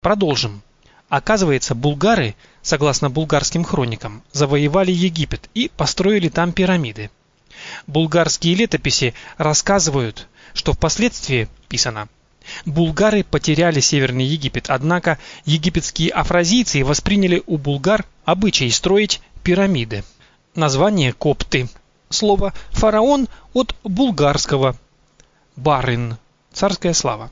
Продолжим. Оказывается, булгары, согласно булгарским хроникам, завоевали Египет и построили там пирамиды. Булгарские летописи рассказывают, что впоследствии писано: булгары потеряли Северный Египет, однако египетские афрозийцы восприняли у булгар обычай строить пирамиды. Название копты. Слово фараон от булгарского барин, царская слава.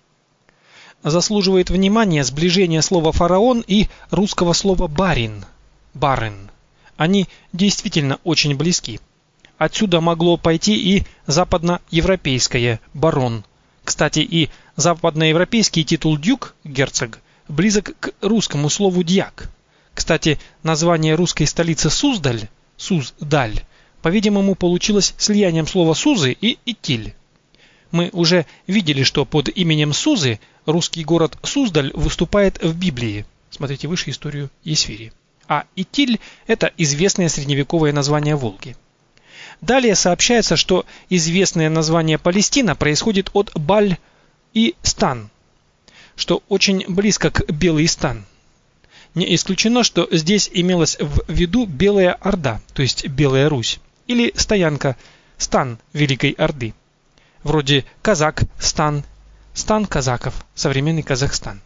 Заслуживает внимания сближение слова фараон и русского слова барин, барин. Они действительно очень близки. Отсюда могло пойти и западноевропейское барон. Кстати, и западноевропейский титул дюк, герцог, близок к русскому слову дьяк. Кстати, название русской столицы Суздаль, Суздаль, по-видимому, получилось слиянием слова Сузы и Итиль. Мы уже видели, что под именем Сузы русский город Суздаль выступает в Библии. Смотрите выше историю Есфири. А Итиль – это известное средневековое название Волги. Далее сообщается, что известное название Палестина происходит от Баль и Стан, что очень близко к Белый Стан. Не исключено, что здесь имелось в виду Белая Орда, то есть Белая Русь, или стоянка, стан Великой Орды, вроде Казак, стан, стан казаков, современный Казахстан.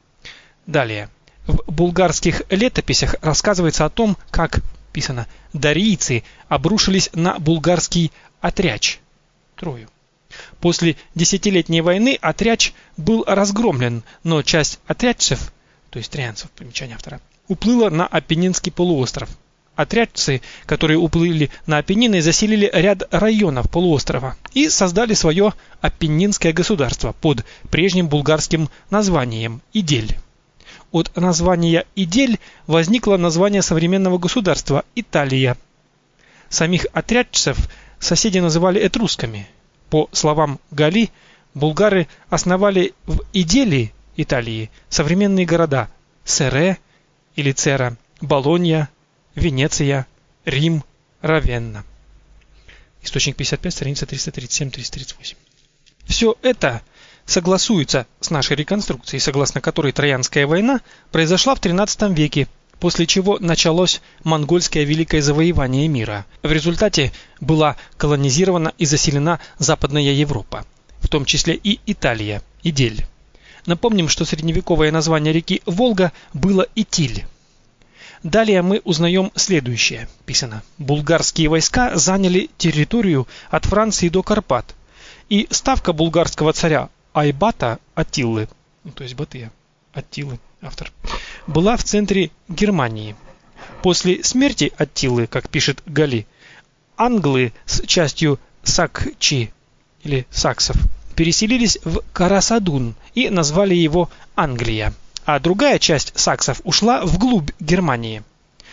Далее. В булгарских летописях рассказывается о том, как, писано, дарийцы обрушились на булгарский Отряч, Трою. После десятилетней войны Отряч был разгромлен, но часть отрядцев, то есть троянцев, примечание автора, уплыла на Апеннинский полуостров. Отрядцы, которые уплыли на Апеннины, заселили ряд районов полуострова и создали свое Апеннинское государство под прежним булгарским названием Идель. От названия Идель возникло название современного государства Италия. Самих отрядцев соседи называли этрусками. По словам Гали, булгары основали в Иделии, Италии, современные города Сере или Цера, Болонья, Венеция, Рим, Равенна. Источник 55, страница 337-338. Все это согласуется с нашей реконструкцией, согласно которой Троянская война произошла в XIII веке, после чего началось монгольское великое завоевание мира. В результате была колонизирована и заселена Западная Европа, в том числе и Италия, Идель. Напомним, что средневековое название реки Волга было Итиль. Далее мы узнаем следующее. Писано: булгарские войска заняли территорию от Франции до Карпат, и ставка булгарского царя Айбата Аттилы, то есть Батыя, Аттилы, автор, была в центре Германии. После смерти Аттилы, как пишет Гали, англы с частью сакчи или саксов переселились в Карасадун и назвали его Англия, а другая часть саксов ушла вглубь Германии.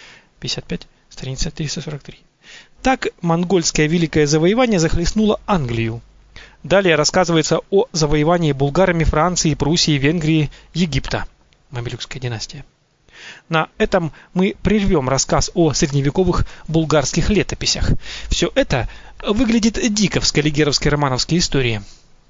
55, страница 343. Так монгольское великое завоевание захлестнуло Англию. Далее рассказывается о завоевании булгарами Франции, Пруссии, Венгрии, Египта. Мамилюкская династия. На этом мы прервем рассказ о средневековых булгарских летописях. Все это выглядит дико в скаллигеровской романовской истории,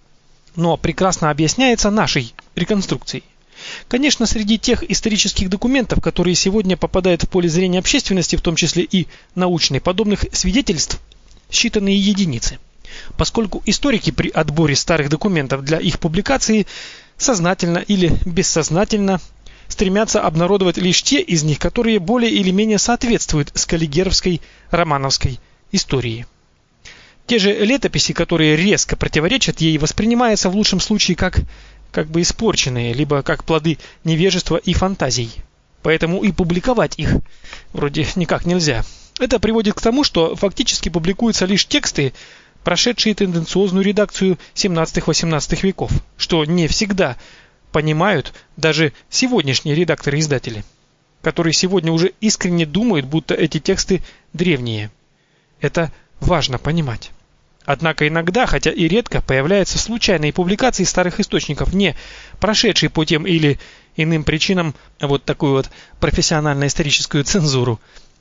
но прекрасно объясняется нашей реконструкцией. Конечно, среди тех исторических документов, которые сегодня попадают в поле зрения общественности, в том числе и научной, подобных свидетельств считанные единицы, поскольку историки при отборе старых документов для их публикации сознательно или бессознательно стремятся обнародовать лишь те из них, которые более или менее соответствуют скаллигеровской романовской истории. Те же летописи, которые резко противоречат ей, воспринимаются в лучшем случае как бы испорченные, либо как плоды невежества и фантазий. Поэтому и публиковать их вроде никак нельзя. Это приводит к тому, что фактически публикуются лишь тексты, прошедшие тенденциозную редакцию 17-18 веков, что не всегда понимают даже сегодняшние редакторы-издатели, которые сегодня уже искренне думают, будто эти тексты древние. Это важно понимать. Однако иногда, хотя и редко, появляются случайные публикации старых источников, не прошедшие по тем или иным причинам вот такую вот профессионально-историческую цензуру,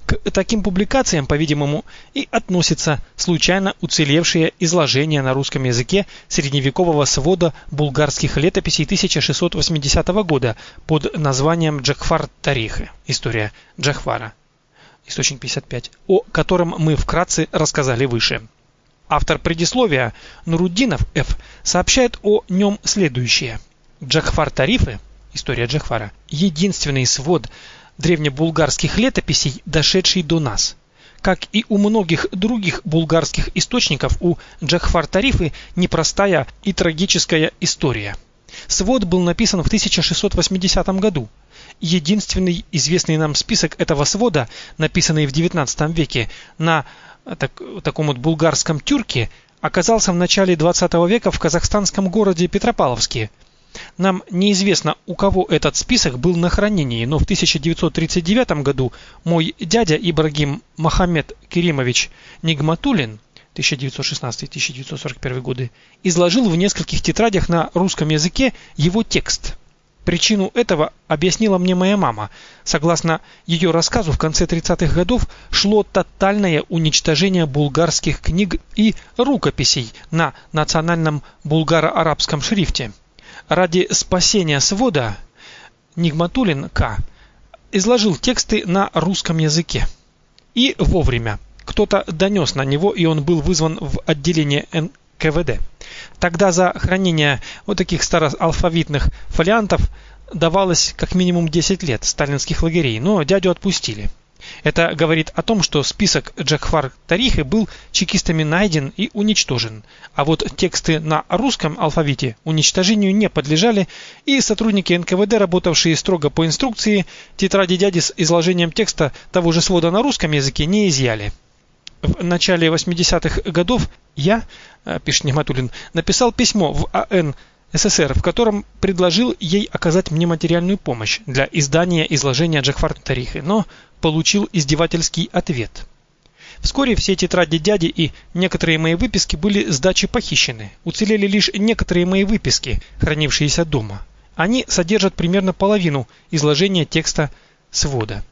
К таким публикациям, по-видимому, и относится случайно уцелевшее изложение на русском языке средневекового свода булгарских летописей 1680 года под названием Джагфар-Тарихи. История Джагфара. Источник 55, о котором мы вкратце рассказали выше. Автор предисловия Нуруддинов Ф. сообщает о нем следующее. Джагфар-Тарифы, история Джагфара, единственный свод древнебулгарских летописей, дошедший до нас. Как и у многих других булгарских источников, у Джагфар-Тарифы непростая и трагическая история. Свод был написан в 1680 году. Единственный известный нам список этого свода, написанный в XIX веке на таком вот булгарском тюрке, оказался в начале XX века в казахстанском городе Петропавловске. Нам неизвестно, у кого этот список был на хранении, но в 1939 году мой дядя Ибрагим Мохаммед Керимович Нигматуллин 1916-1941 годы изложил в нескольких тетрадях на русском языке его текст. Причину этого объяснила мне моя мама. Согласно ее рассказу, в конце 30-х годов шло тотальное уничтожение булгарских книг и рукописей на национальном булгаро-арабском шрифте. Ради спасения свода Нигматуллин К. изложил тексты на русском языке. И вовремя. Кто-то донес на него, и он был вызван в отделение НКВД. Тогда за хранение вот таких староалфавитных фолиантов давалось как минимум 10 лет сталинских лагерей, но дядю отпустили. Это говорит о том, что список Джагфар-Тарихи был чекистами найден и уничтожен, а вот тексты на русском алфавите уничтожению не подлежали, и сотрудники НКВД, работавшие строго по инструкции, тетради дяди с изложением текста того же свода на русском языке не изъяли. В начале 80-х годов я, пишет Нигматуллин, написал письмо в АН СССР, в котором предложил ей оказать мне материальную помощь для издания изложения Джагфар-Тарихи, но получил издевательский ответ. Вскоре все тетради дяди и некоторые мои выписки были с дачи похищены. Уцелели лишь некоторые мои выписки, хранившиеся дома. Они содержат примерно половину изложения текста свода.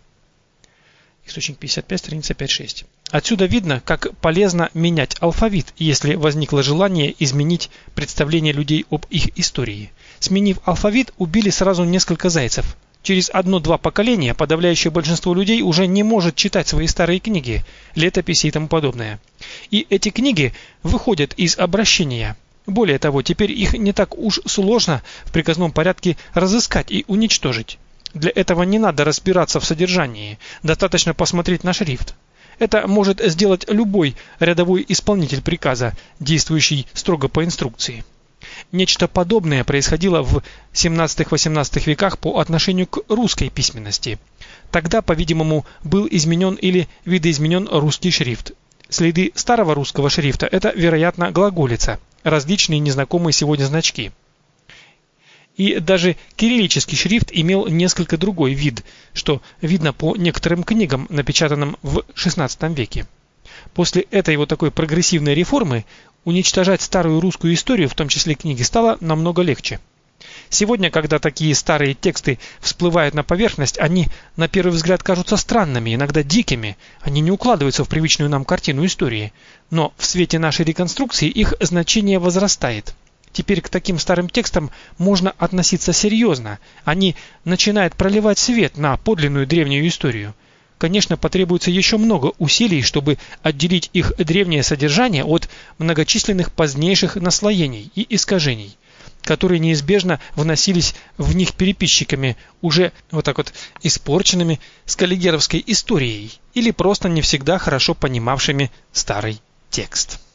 Источник 55, страница 5-6. Отсюда видно, как полезно менять алфавит, если возникло желание изменить представление людей об их истории. Сменив алфавит, убили сразу несколько зайцев. Через 1-2 поколения подавляющее большинство людей уже не может читать свои старые книги, летописи и тому подобное. И эти книги выходят из обращения. Более того, теперь их не так уж сложно в приказном порядке разыскать и уничтожить. Для этого не надо разбираться в содержании, достаточно посмотреть на шрифт. Это может сделать любой рядовой исполнитель приказа, действующий строго по инструкции. Нечто подобное происходило в 17-18 веках по отношению к русской письменности. Тогда, по-видимому, был изменен или видоизменен русский шрифт. Следы старого русского шрифта – это, вероятно, глаголица, различные незнакомые сегодня значки. И даже кириллический шрифт имел несколько другой вид, что видно по некоторым книгам, напечатанным в XVI веке. После этой вот такой прогрессивной реформы уничтожать старую русскую историю, в том числе книги, стало намного легче. Сегодня, когда такие старые тексты всплывают на поверхность, они на первый взгляд кажутся странными, иногда дикими, они не укладываются в привычную нам картину истории, но в свете нашей реконструкции их значение возрастает. Теперь к таким старым текстам можно относиться серьезно, они начинают проливать свет на подлинную древнюю историю. Конечно, потребуется еще много усилий, чтобы отделить их древнее содержание от многочисленных позднейших наслоений и искажений, которые неизбежно вносились в них переписчиками, уже вот так вот испорченными скаллигеровской историей или просто не всегда хорошо понимавшими старый текст.